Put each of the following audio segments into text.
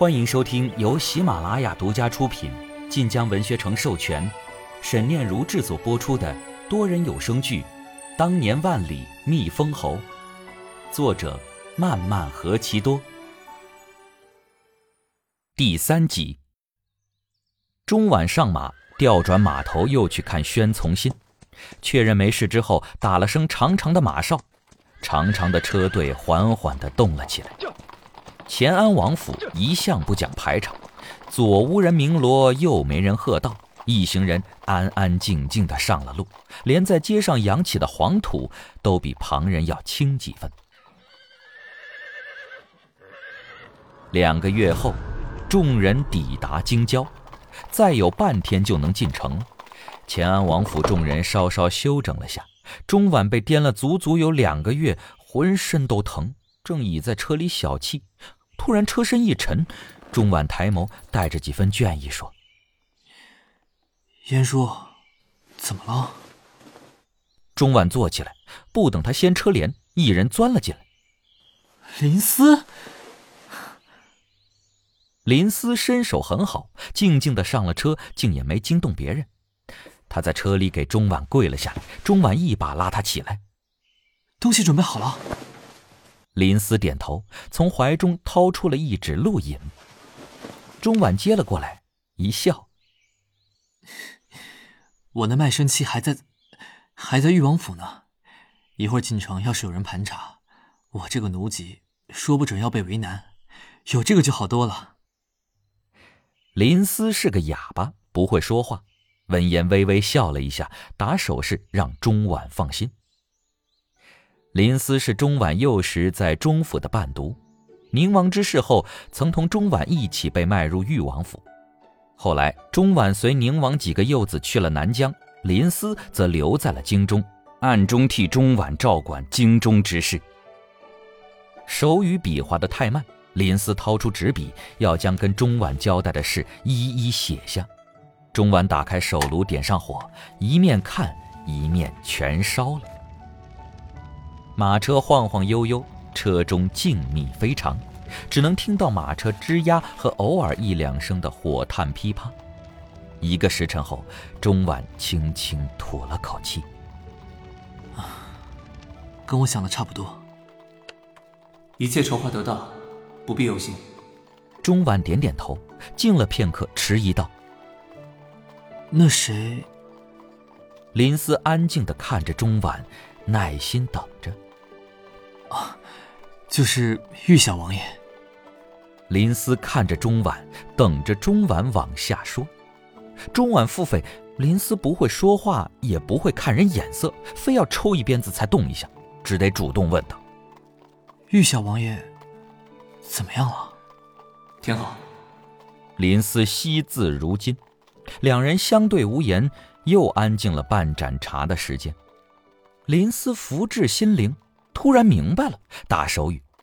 欢迎收听由喜马拉雅独家出品、晋江文学城授权、沈念如制作播出的多人有声剧《当年万里觅封侯》，作者漫漫何其多。第3集。中晚上马，调转马头又去看宣从新，确认没事之后，打了声长长的马哨，长长的车队缓缓地动了起来。乾安王府一向不讲排场，左无人鸣锣，右没人喝道，一行人安安静静地上了路，连在街上扬起的黄土都比旁人要轻几分。2个月后，众人抵达京郊，再有半天就能进城了。乾安王府众人稍稍休整了下，中晚被颠了足足有2个月，浑身都疼，正倚在车里小憩，突然车身一沉，中晚抬眸，带着几分倦意说：“ 燕叔，怎么了？” 中晚坐起来，不等他掀车帘，一人钻了进来。 林思？ 林思身手很好，静静地上了车，竟也没惊动别人。他在车里给中晚跪了下来，中晚一把拉他起来。 东西准备好了。 林思点头，从怀中掏出了一纸录引。中晚接了过来，一笑：“ 我那卖身契还在裕王府呢，一会儿进城要是有人盘查，我这个奴籍说不准要被为难，有这个就好多了。” 林思是个哑巴，不会说话，闻言微微笑了一下，打手势让中晚放心。林思是中晚幼时在中府的伴读，宁王之事后曾同中晚一起被卖入裕王府。后来中晚随宁王几个幼子去了南疆，林思则留在了京中，暗中替中晚照管京中之事。手语比划得太慢，林思掏出纸笔，要将跟中晚交代的事一一写下。中晚打开手炉，点上火，一面看一面全烧了。马车晃晃悠悠，车中静谧非常，只能听到马车吱呀和偶尔1、2声的火炭噼啪。1个时辰后，中晚轻轻吐了口气：“ 跟我想的差不多， 一切筹划得当，不必忧心。” 中晚点点头，静了片刻，迟疑道：“ 那谁？” 林思安静地看着中晚，耐心等着。 就是裕小王爷。 林思看着中晚，等着中晚往下说。中晚腹诽林思不会说话，也不会看人眼色，非要抽一鞭子才动一下，只得主动问道：“ 裕小王爷怎么样了？”“ 挺好。” 林思惜字如金。2人相对无言，又安静了半盏茶的时间。林思福至心灵，突然明白了，打手语：“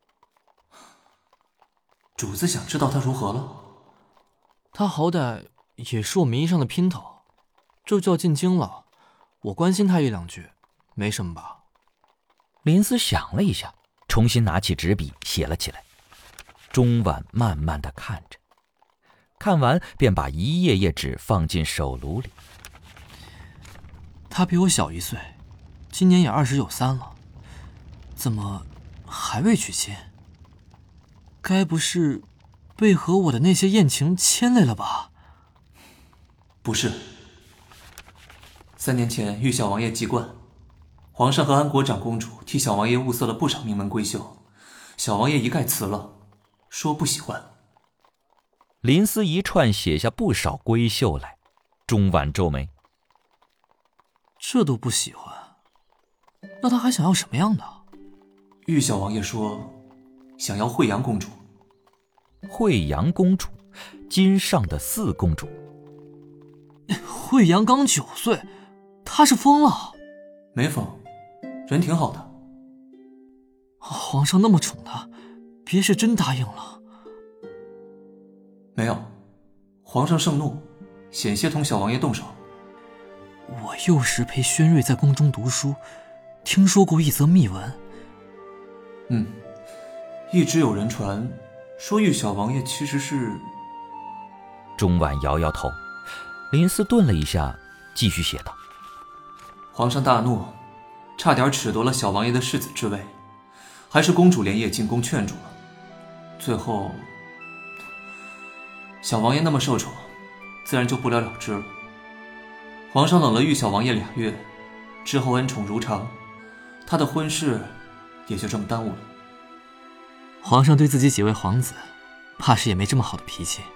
主子想知道他如何了？”“ 他好歹也是我名义上的姘头，这就要进京了，我关心他1、2句，没什么吧？” 林思想了一下，重新拿起纸笔写了起来。中晚慢慢地看着，看完便把一页页纸放进手炉里。 他比我小1岁，今年也20有3了，怎么还未娶亲？该不是被和我的那些艳情牵累了吧？”“ 不是。3年前裕小王爷籍贯，皇上和安国长公主替小王爷物色了不少名门闺秀，小王爷一概辞了，说不喜欢。” 林思一串写下不少闺秀来。中晚皱眉：“ 这都不喜欢，那他还想要什么样的？”“ 裕小王爷说想要惠阳公主。”“ 惠阳公主，金上的4公主。”“ 惠阳刚9岁，他是疯了。”“ 没疯，人挺好的。”“ 皇上那么宠他，别是真答应了？”“ 没有，皇上盛怒，险些同小王爷动手。”“ 我幼时陪宣睿在宫中读书，听说过一则秘闻。”“ 一直有人传说玉小王爷其实是…… 钟婉摇摇头，林思顿了一下，继续写道： 皇上大怒，差点褫夺了小王爷的世子之位，还是公主连夜进宫劝阻了。最后，小王爷那么受宠，自然就不了了之了。皇上冷了玉小王爷2月，之后恩宠如常，他的婚事也就这么耽误了。 皇上对自己几位皇子，怕是也没这么好的脾气。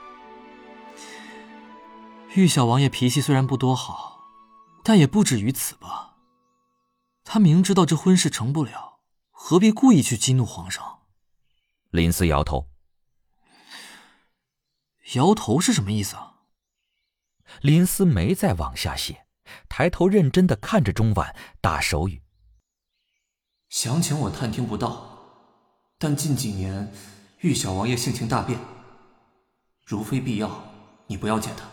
玉小王爷脾气虽然不多好，但也不止于此吧。他明知道这婚事成不了，何必故意去激怒皇上？ 林思摇头。 摇头是什么意思啊？ 林思没再往下写，抬头认真地看着钟婉，打手语： 详情我探听不到，但近几年玉小王爷性情大变，如非必要，你不要见他。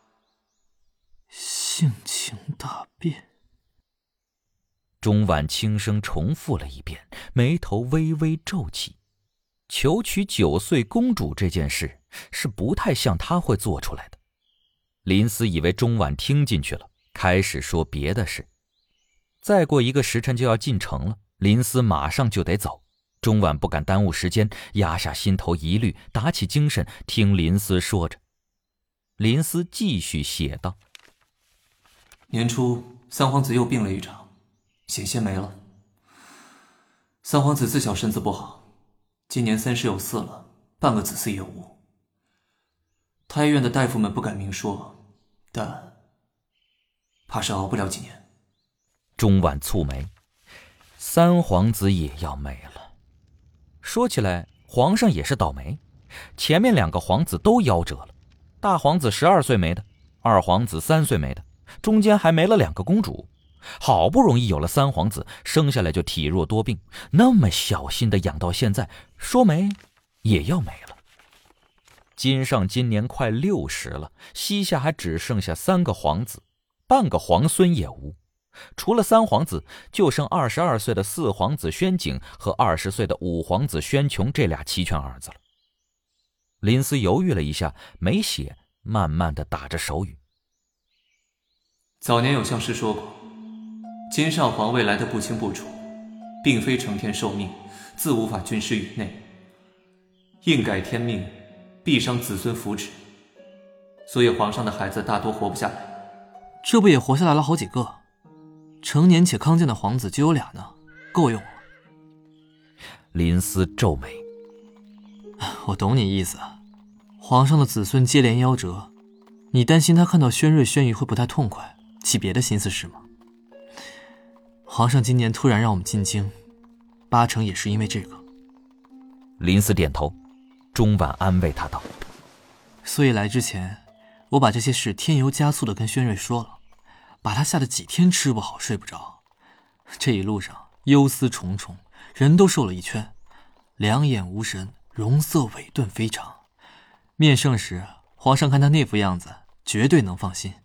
性情大变。 钟婉轻声重复了一遍，眉头微微皱起。求娶9岁公主这件事是不太像他会做出来的。林思以为钟婉听进去了，开始说别的事。再过1个时辰就要进城了，林思马上就得走。钟婉不敢耽误时间，压下心头疑虑，打起精神听林思说着。林思继续写道： 年初三皇子又病了一场，险些没了。三皇子自小身子不好，今年30有4了，半个子嗣也无。太医院的大夫们不敢明说，但怕是熬不了几年。 钟婉蹙眉，三皇子也要没了。说起来，皇上也是倒霉，前面2个皇子都夭折了，大皇子12岁没的，二皇子3岁没的，中间还没了2个公主。好不容易有了3皇子，生下来就体弱多病，那么小心的养到现在，说没也要没了。金上今年快60了，膝下还只剩下3个皇子，半个皇孙也无。除了3皇子，就剩22岁的4皇子宣景和20岁的5皇子宣琼这俩齐全儿子了。林思犹豫了一下，没写，慢慢的打着手语。 早年有相师说过，金上皇未来的不清不楚，并非成天受命，自无法军师于内，硬改天命，必伤子孙福祉，所以皇上的孩子大多活不下来。 这不也活下来了好几个？成年且康健的皇子就有2呢，够用了。 林思皱眉， 我懂你意思，皇上的子孙接连夭折，你担心他看到宣瑞宣仪会不太痛快，起别的心思是吗？皇上今年突然让我们进京，8成也是因为这个。 林思点头，钟婉安慰他道： 所以来之前，我把这些事添油加醋的跟宣瑞说了，把他吓得几天吃不好睡不着。这一路上忧思重重，人都瘦了一圈，两眼无神，容色萎顿非常。面圣时，皇上看他那副样子，绝对能放心。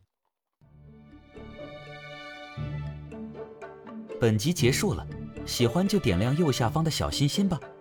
本集结束了，喜欢就点亮右下方的小心心吧。